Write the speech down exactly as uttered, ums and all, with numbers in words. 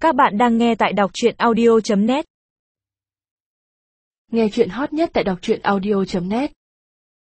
Các bạn đang nghe tại đọc truyện audio chấm net. Nghe truyện hot nhất tại đọc truyện audio chấm net